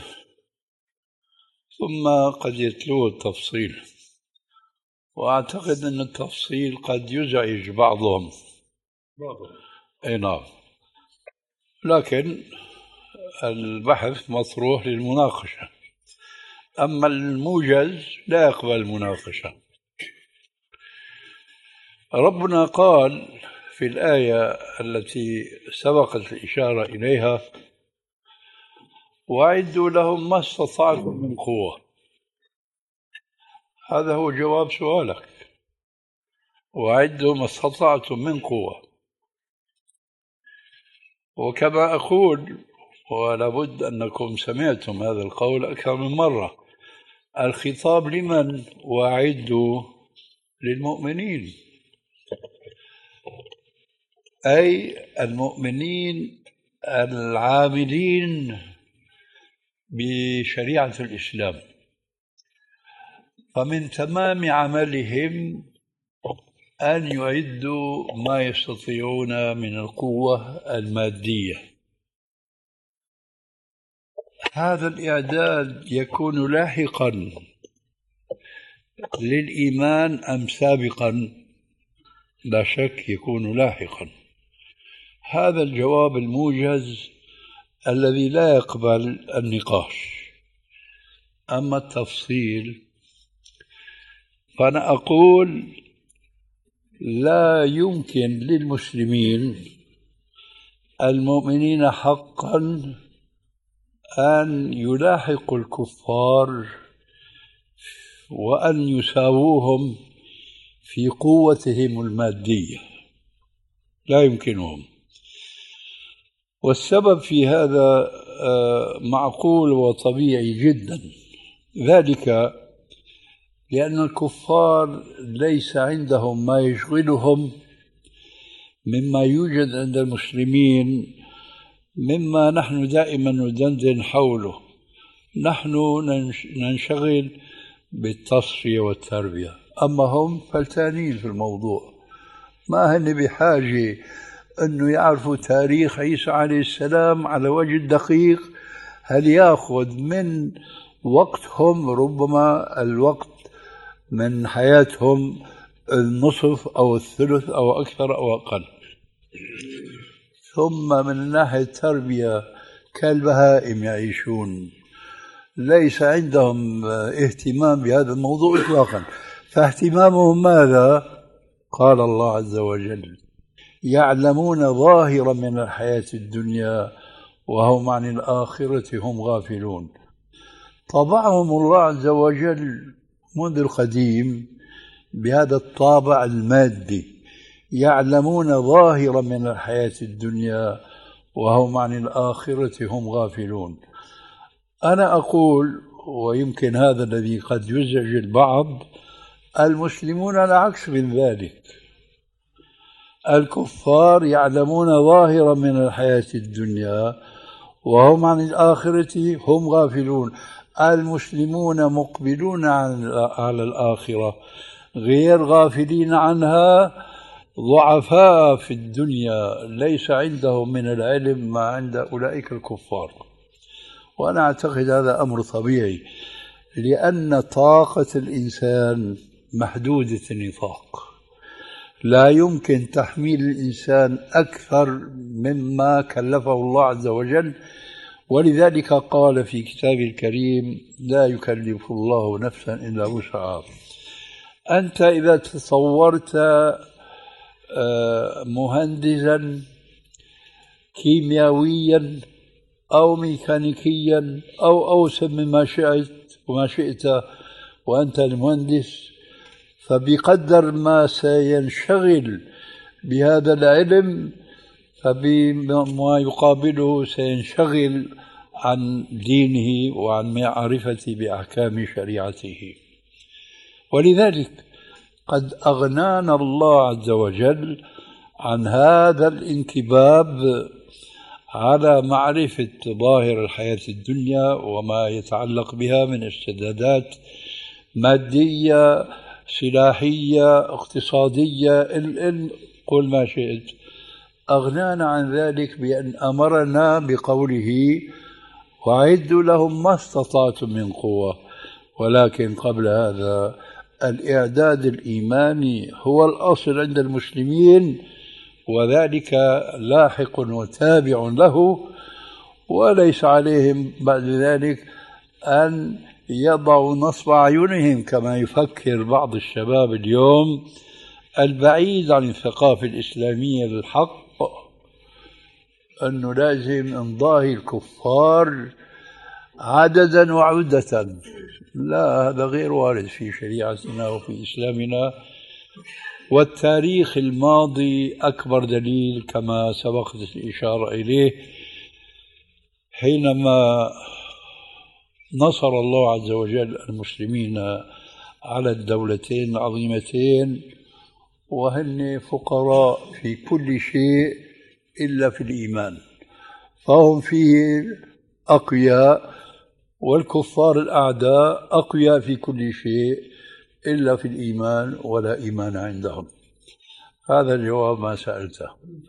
ثم قد يتلوه التفصيل، وأعتقد أن التفصيل قد يزعج بعضهم. بعضهم أي نعم، لكن البحث مطروح للمناقشة، أما الموجز لا يقبل المناقشة. ربنا قال في الآية التي سبقت الإشارة إليها: وأعدوا لهم ما استطعتم من قوة. هذا هو جواب سؤالك، وأعدوا ما استطعتم من قوة. وكما أقول، ولا بد أنكم سمعتم هذا القول أكثر من مرة، الخطاب لمن؟ وأعدوا للمؤمنين، أي المؤمنين العاملين بشريعة الإسلام. فمن تمام عملهم أن يعدوا ما يستطيعون من القوة المادية. هذا الإعداد يكون لاحقا للإيمان أم سابقا؟ لا شك يكون لاحقا. هذا الجواب الموجز الذي لا يقبل النقاش. أما التفصيل فأنا أقول: لا يمكن للمسلمين المؤمنين حقا أن يلاحقوا الكفار وأن يساووهم في قوتهم المادية، لا يمكنهم. والسبب في هذا معقول وطبيعي جدا، ذلك لأن الكفار ليس عندهم ما يشغلهم مما يوجد عند المسلمين، مما نحن دائما ندندن حوله. نحن ننشغل بالتصفية والتربية، أما هم فلتانين في الموضوع، ما هن بحاجة أنه يعرفوا تاريخ عيسى عليه السلام على وجه الدقيق. هل يأخذ من وقتهم ربما الوقت من حياتهم النصف أو الثلث أو أكثر أو أقل. ثم من ناحية التربية كالبهائم يعيشون، ليس عندهم اهتمام بهذا الموضوع إطلاقا. فاهتمامهم ماذا؟ قال الله عز وجل: يعلمون ظاهرا من الحياة الدنيا وهم عن الآخرة هم غافلون. طبعهم الله عز وجل منذ القديم بهذا الطابع المادي، يعلمون ظاهرا من الحياة الدنيا وهم عن الآخرة هم غافلون. أنا أقول، ويمكن هذا الذي قد يزعج البعض، المسلمون العكس من ذلك. الكفار يعلمون ظاهرا من الحياة الدنيا وهم عن الآخرة هم غافلون. المسلمون مقبلون على الآخرة غير غافلين عنها، ضعفاء في الدنيا، ليس عندهم من العلم ما عند أولئك الكفار. وأنا أعتقد هذا أمر طبيعي، لأن طاقة الإنسان محدودة النطاق، لا يمكن تحميل الإنسان أكثر مما كلفه الله عز وجل. ولذلك قال في كتابه الكريم: لا يكلف الله نفسا إلا وسعها. أنت إذا تصورت مهندسا كيميائيا أو ميكانيكيا أو أوسع مما شئت وما شئت وأنت المهندس، فبقدر ما سينشغل بهذا العلم فبما يقابله سينشغل عن دينه وعن معرفة بأحكام شريعته. ولذلك قد أغنانا الله عز وجل عن هذا الانكباب على معرفة ظاهر الحياة الدنيا وما يتعلق بها من استعدادات مادية سلاحية اقتصادية ال ال قل ما شئت. أغنانا عن ذلك بأن أمرنا بقوله وأعدوا لهم ما استطعتم من قوة، ولكن قبل هذا الإعداد الإيماني هو الأصل عند المسلمين، وذلك لاحق وتابع له، وليس عليهم بعد ذلك أن يضعوا نصب أعينهم كما يفكر بعض الشباب اليوم البعيد عن الثقافة الإسلامية الحق، أنه لازم نضاهي الكفار عددا وعدة. لا، هذا غير وارد في شريعتنا وفي إسلامنا، والتاريخ الماضي أكبر دليل كما سبقت الإشارة إليه. حينما نصر الله عز وجل المسلمين على الدولتين العظيمتين وهن فقراء في كل شيء إلا في الإيمان، فهم فيه أقوياء، والكفار الأعداء أقوياء في كل شيء إلا في الإيمان، ولا إيمان عندهم. هذا الجواب ما سألته.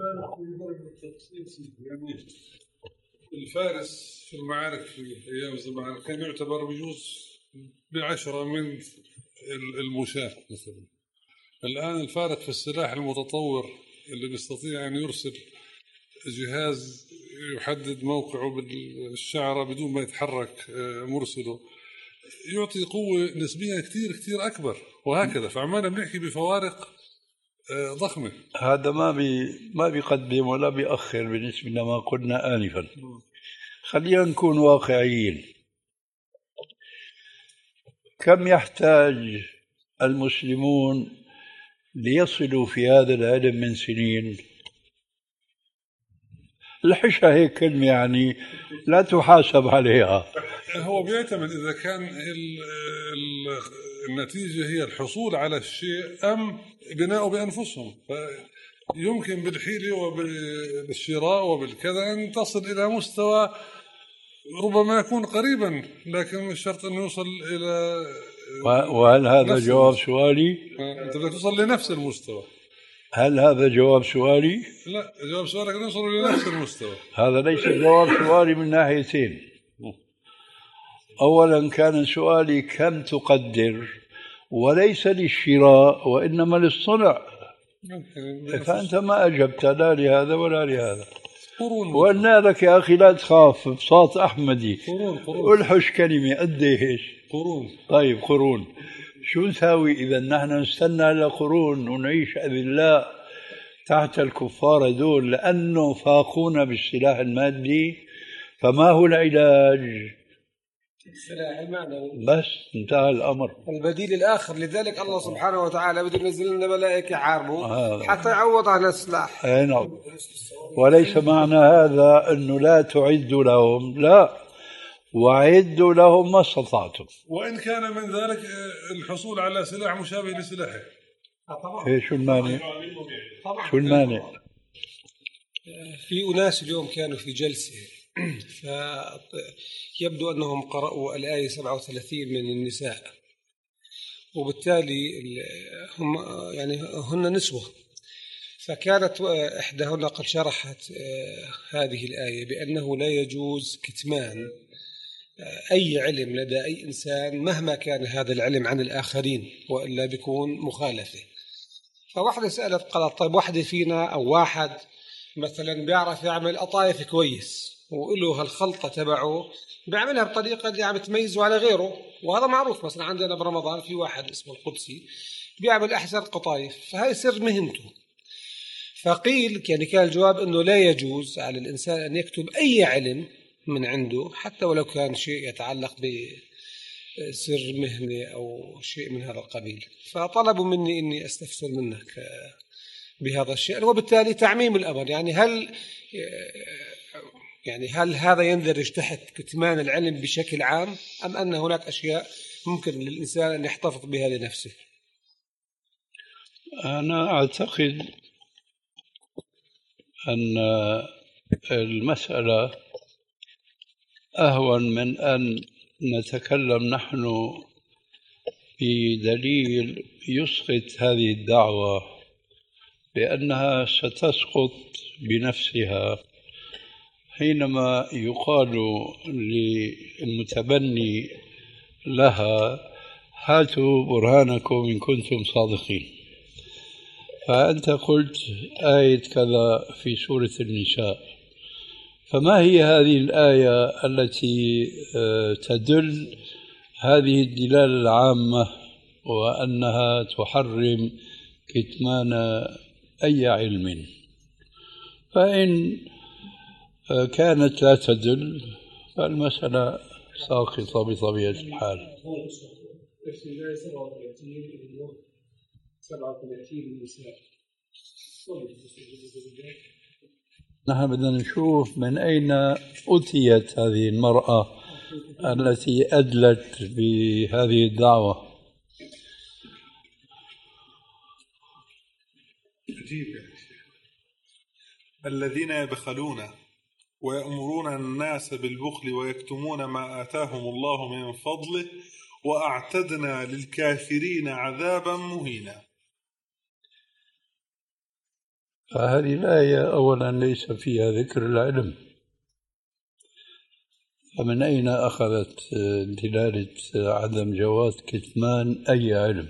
الفارس في المعارك في أيام زمان كان يعتبر بجوز بعشرة من المشاة مثلا. الآن الفارق في السلاح المتطور اللي بيستطيع أن يرسل جهاز يحدد موقعه بالشعرة بدون ما يتحرك مرسله، يعطي قوة نسبيا كتير كتير أكبر، وهكذا. فعمالنا بنحكي بفوارق ضخمة. هذا ما بي ما بيقدم ولا بيأخر بالنسبة لما قلنا آنفا. خلينا نكون واقعيين. كم يحتاج المسلمون ليصلوا في هذا العلم من سنين؟ الحشة هيك كلمة يعني لا تحاسب عليها. هو بيعتمد إذا كان ال ال النتيجة هي الحصول على الشيء أم بناؤه بأنفسهم. فيمكن بالحيلة وبالشراء وبالكذا أن تصل إلى مستوى ربما يكون قريبا، لكن مش شرط أن يوصل إلى. وهل هذا جواب سؤالي؟ أنت بدك توصل لنفس المستوى. هل هذا جواب سؤالي؟ لا، جواب سؤالك نوصل لنفس المستوى. هذا ليس جواب سؤالي من ناحيتين. أولا كان سؤالي كم تقدر، وليس للشراء وإنما للصنع، فأنت ما أجبت لا لهذا ولا لهذا. وقلنا لك يا أخي لا تخاف، بساط أحمدي ألحش كلمة قديش قرون. طيب قرون شو نساوي إذا نحن نستنى لقرون ونعيش أذلاء تحت الكفار دول لأنه فاقونا بالسلاح المادي؟ فما هو العلاج؟ السلاح المعنوي بس انتهى الأمر. البديل الآخر. لذلك الله سبحانه وتعالى بده ينزل لنا ملائكة يحاربوا آه. حتى يعوض عن السلاح. أي نعم. وليس معنى هذا أنه لا تعدوا لهم، لا، وأعدوا لهم ما استطعتم، وإن كان من ذلك الحصول على سلاح مشابه لسلاحه. طبعا. شو المانع؟ شو المانع؟ في أناس اليوم كانوا في جلسة فيبدو أنهم قرأوا الآية سبعة وثلاثين من النساء، وبالتالي هم يعني هن نسوة، فكانت إحداهن قد شرحت هذه الآية بأنه لا يجوز كتمان أي علم لدى أي إنسان مهما كان هذا العلم عن الآخرين، وإلا بيكون مخالفة. فواحدة سألت قالت طيب واحدة فينا أو واحد مثلا بيعرف يعمل قطايف كويس وله هالخلطة تبعه بيعملها بطريقة اللي عم تميزه على غيره، وهذا معروف. مثلا عندنا برمضان في واحد اسمه القدسي بيعمل أحسن قطايف، فهي سر مهنته. فقيل يعني كان الجواب أنه لا يجوز على الإنسان أن يكتب أي علم من عنده حتى ولو كان شيء يتعلق بسر مهنة أو شيء من هذا القبيل. فطلبوا مني أني أستفسر منك بهذا الشيء، وبالتالي تعميم الأمر. يعني هل يعني هل هذا يندرج تحت كتمان العلم بشكل عام، أم أن هناك أشياء ممكن للإنسان أن يحتفظ بها لنفسه؟ أنا أعتقد أن المسألة أهون من أن نتكلم نحن بدليل يسقط هذه الدعوة، لأنها ستسقط بنفسها حينما يقال للمتبني لها هاتوا برهانكم إن كنتم صادقين. فأنت قلت آية كذا في سورة النساء، فما هي هذه الآية التي تدل هذه الدلالة العامة وأنها تحرم كتمان أي علم؟ فإن كانت لا تدل فالمسألة ساقطة بطبيعة الحال. نحن بدنا نشوف من أين أتيت هذه المرأة التي أدلت بهذه الدعوة. عجيب يا شيخ. الذين يبخلون ويأمرون الناس بالبخل ويكتمون ما آتاهم الله من فضله وأعتدنا للكافرين عذابا مهينا. فهذه الآية أولا ليس فيها ذكر العلم، فمن أين أخذت دلالة عدم جواز كتمان أي علم؟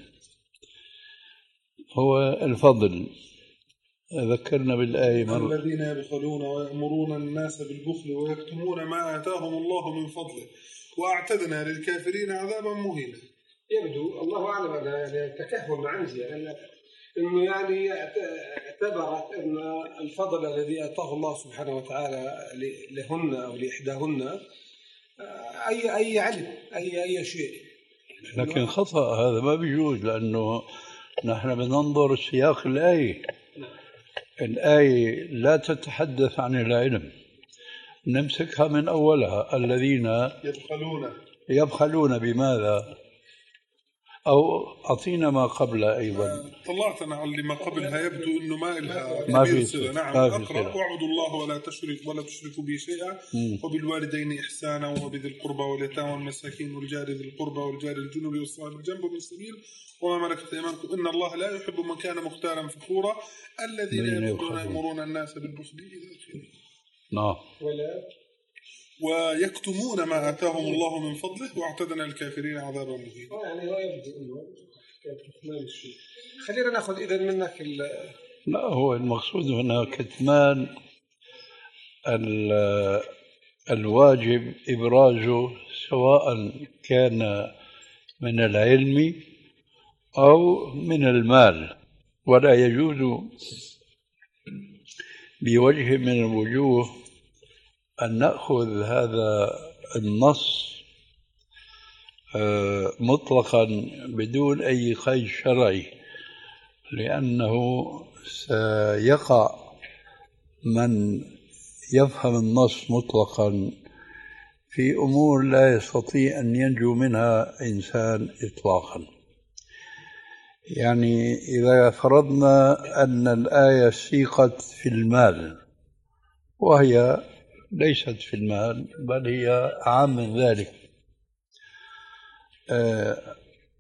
هو الفضل. ذكرنا بالآية مرة. الذين يبخلون ويأمرون الناس بالبخل ويكتمون ما آتاهم الله من فضله وأعتدنا للكافرين عذابا مهينا. يبدو الله أعلم أنا يعني تكهن عندي يعني إنه يعني اعتبرت أن الفضل الذي أعطاه الله سبحانه وتعالى لهن أو لإحداهن أي أي علم أي أي شيء، لكن خطأ هذا ما بيجوز، لأنه نحن بننظر سياق الآية. الآية لا تتحدث عن العلم، نمسكها من أولها. الذين يبخلون يبخلون بماذا؟ أو أعطينا ما قبل أيضا. طلعت أنا على ما قبلها يبدو إنه ما إلها ما في صلة. نعم ما في أقرأ واعبدوا الله ولا تشرك ولا تشركوا به شيئا وبالوالدين إحسانا وبذي القربى واليتامى والمساكين والجار ذي القربى والجار الجنب والصاحب الجنب وابن السبيل وما ملكت أيمانكم إن الله لا يحب من كان مختالا فخورا الذين يأمرون الناس بالبخل إذا نعم ولا ويكتمون ما آتاهم الله من فضله واعتدنا للكافرين عذابا مهينا. يعني هو يبدو إنه كتمان الشيء. خلينا نأخذ إذا منك ال لا، هو المقصود هنا كتمان الواجب إبرازه سواء كان من العلم أو من المال، ولا يجوز بوجه من الوجوه أن نأخذ هذا النص مطلقا بدون أي قيد شرعي، لأنه سيقع من يفهم النص مطلقا في أمور لا يستطيع أن ينجو منها إنسان إطلاقا. يعني إذا فرضنا أن الآية سيقت في المال وهي ليست في المال بل هي أعم من ذلك، آه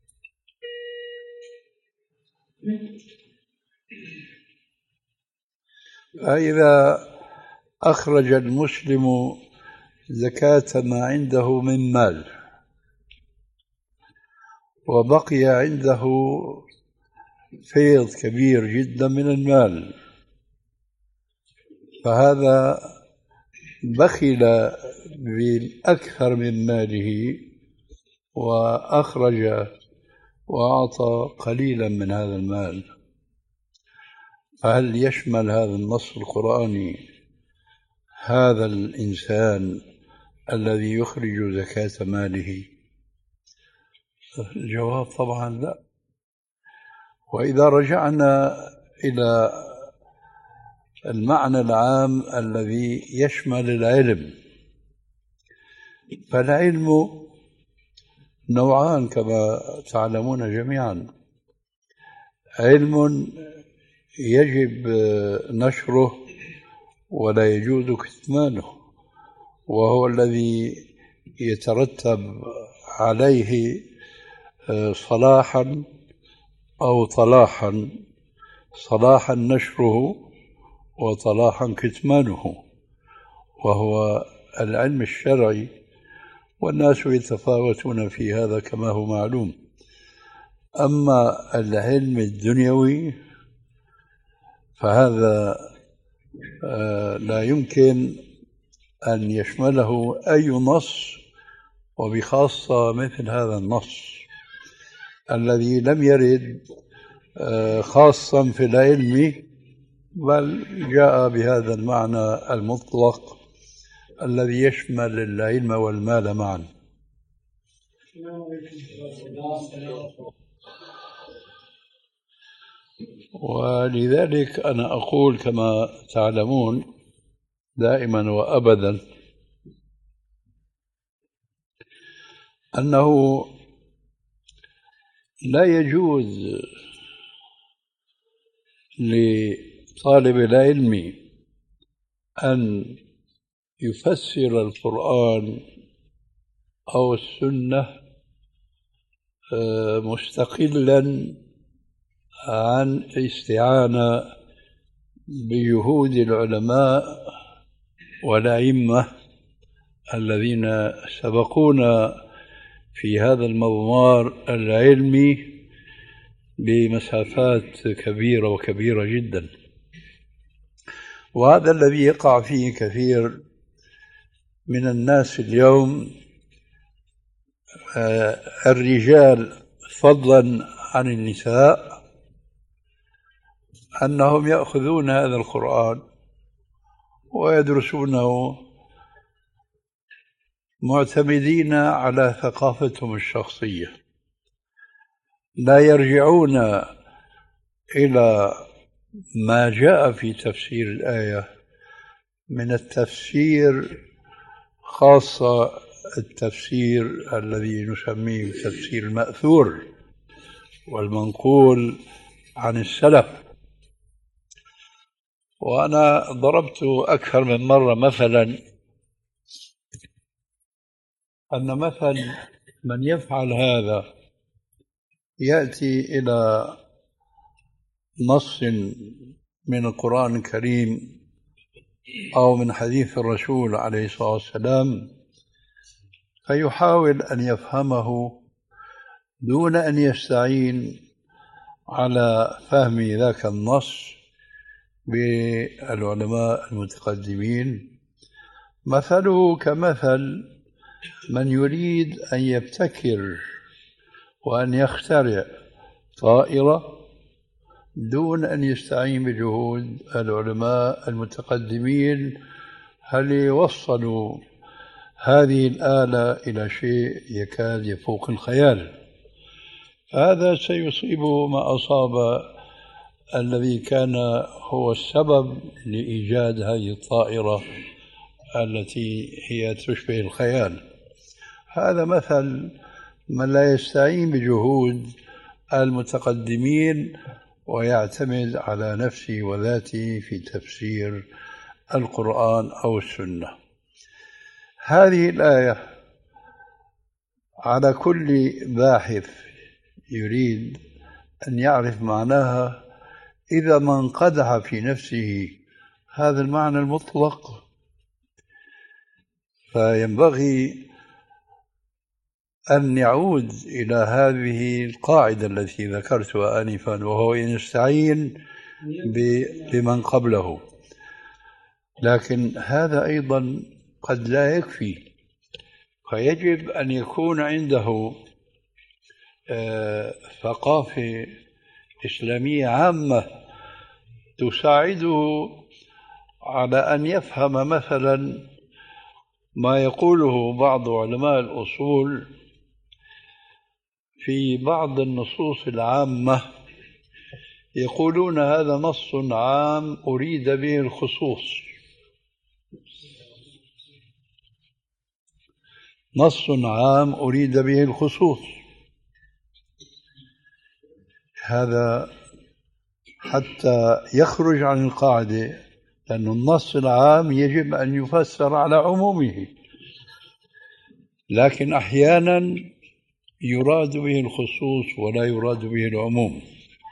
فإذا أخرج المسلم زكاة ما عنده من مال وبقي عنده فيض كبير جدا من المال، فهذا بخل بالأكثر من ماله وأخرج وأعطى قليلا من هذا المال. فهل يشمل هذا النص القرآني هذا الإنسان الذي يخرج زكاة ماله؟ الجواب طبعا لا. وإذا رجعنا إلى المعنى العام الذي يشمل العلم، فالعلم نوعان كما تعلمون جميعا: علم يجب نشره ولا يجوز كتمانه، وهو الذي يترتب عليه صلاحا أو طلاحا، صلاحا نشره وطلاحا كتمانه، وهو العلم الشرعي، والناس يتفاوتون في هذا كما هو معلوم. أما العلم الدنيوي فهذا لا يمكن أن يشمله أي نص، وبخاصة مثل هذا النص الذي لم يرد خاصا في العلم، بل جاء بهذا المعنى المطلق الذي يشمل العلم والمال معا. ولذلك أنا أقول كما تعلمون دائما وأبدا أنه لا يجوز لطالب العلم أن يفسر القرآن أو السنة مستقلا عن استعانة بجهود العلماء والأئمة الذين سبقونا في هذا المضمار العلمي بمسافات كبيرة وكبيرة جدا. وهذا الذي يقع فيه كثير من الناس اليوم، الرجال فضلا عن النساء، أنهم يأخذون هذا القرآن ويدرسونه معتمدين على ثقافتهم الشخصية، لا يرجعون إلى ما جاء في تفسير الآية من التفسير، خاصة التفسير الذي نسميه التفسير المأثور والمنقول عن السلف. وأنا ضربت أكثر من مرة مثلا أن مثل من يفعل هذا يأتي إلى نص من القرآن الكريم أو من حديث الرسول عليه الصلاة والسلام فيحاول أن يفهمه دون أن يستعين على فهم ذاك النص بالعلماء المتقدمين. مثله كمثل من يريد أن يبتكر وأن يخترع طائرة دون أن يستعين بجهود العلماء المتقدمين، هل يوصلوا هذه الآلة إلى شيء يكاد يفوق الخيال. هذا سيصيبه ما أصاب الذي كان هو السبب لإيجاد هذه الطائرة التي هي تشبه الخيال. هذا مثل من لا يستعين بجهود المتقدمين ويعتمد على نفسه وذاته في تفسير القرآن أو السنة. هذه الآية على كل باحث يريد أن يعرف معناها إذا ما انقدح في نفسه هذا المعنى المطلق، فينبغي أن يعود إلى هذه القاعدة التي ذكرتها آنفا، وهو أن يستعين بمن قبله. لكن هذا أيضا قد لا يكفي، فيجب أن يكون عنده ثقافة إسلامية عامة تساعده على أن يفهم مثلا ما يقوله بعض علماء الأصول في بعض النصوص العامة. يقولون هذا نص عام أريد به الخصوص، نص عام أريد به الخصوص. هذا حتى يخرج عن القاعدة لأن النص العام يجب أن يفسر على عمومه، لكن أحيانا يراد به الخصوص ولا يراد به العموم.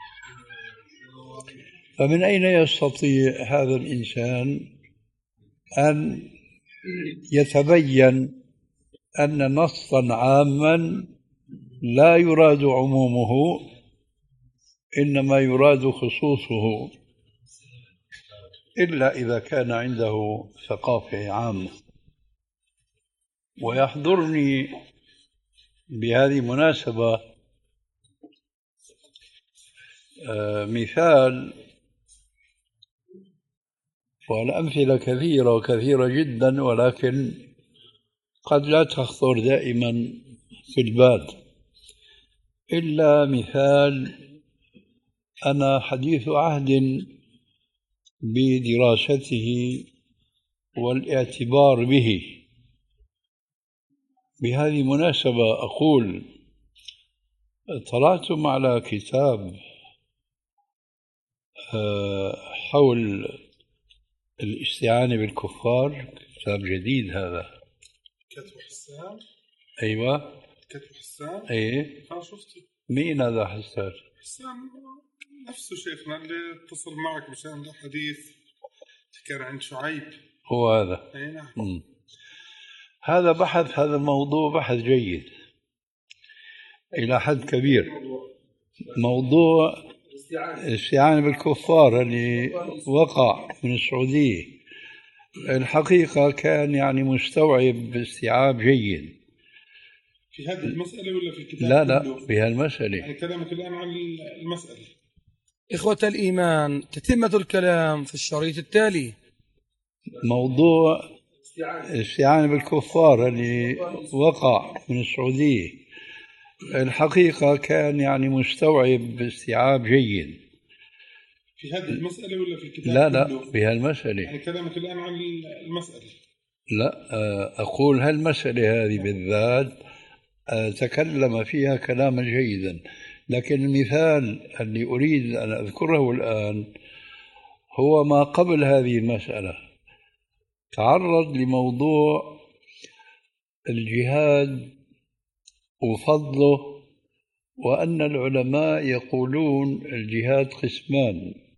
فمن أين يستطيع هذا الإنسان أن يتبين أن نصا عاما لا يراد عمومه إنما يراد خصوصه، إلا إذا كان عنده ثقافة عامة؟ ويحضرني بهذه المناسبة مثال، والأمثلة كثيرة وكثيرة جدا، ولكن قد لا تخطر دائما في البال، إلا مثال أنا حديث عهد بدراسته والاعتبار به. بهذه المناسبة أقول اطلعتم على كتاب حول الاستعانة بالكفار، كتاب جديد هذا. كتب حسان. أيوة كتب حسان. أيه أنا شفته. مين هذا حسان؟ حسان نفسه شيخنا اللي اتصل معك بشأن الحديث كان عند شعيب. هو هذا. أي نعم. م. هذا بحث، هذا الموضوع بحث جيد إلى حد كبير. موضوع الاستعانة بالكفار اللي وقع من السعودية الحقيقة كان يعني مستوعب باستيعاب جيد. في هذه المسألة ولا في الكتاب؟ لا لا في هالمسألة. يعني كلامك الآن عن المسألة. إخوة الإيمان، تتمة الكلام في الشريط التالي. موضوع الاستعانة بالكفار اللي وقع من السعودية الحقيقة كان يعني مستوعب باستيعاب جيد. في هذه المسألة ولا في الكتاب؟ لا لا في هالمسألة. يعني كلامك الآن عن المسألة. لا أقول هالمسألة هذه بالذات تكلم فيها كلاما جيدا، لكن المثال اللي أريد أن أذكره الآن هو ما قبل هذه المسألة. تعرض لموضوع الجهاد وفضله، وأن العلماء يقولون الجهاد قسمان: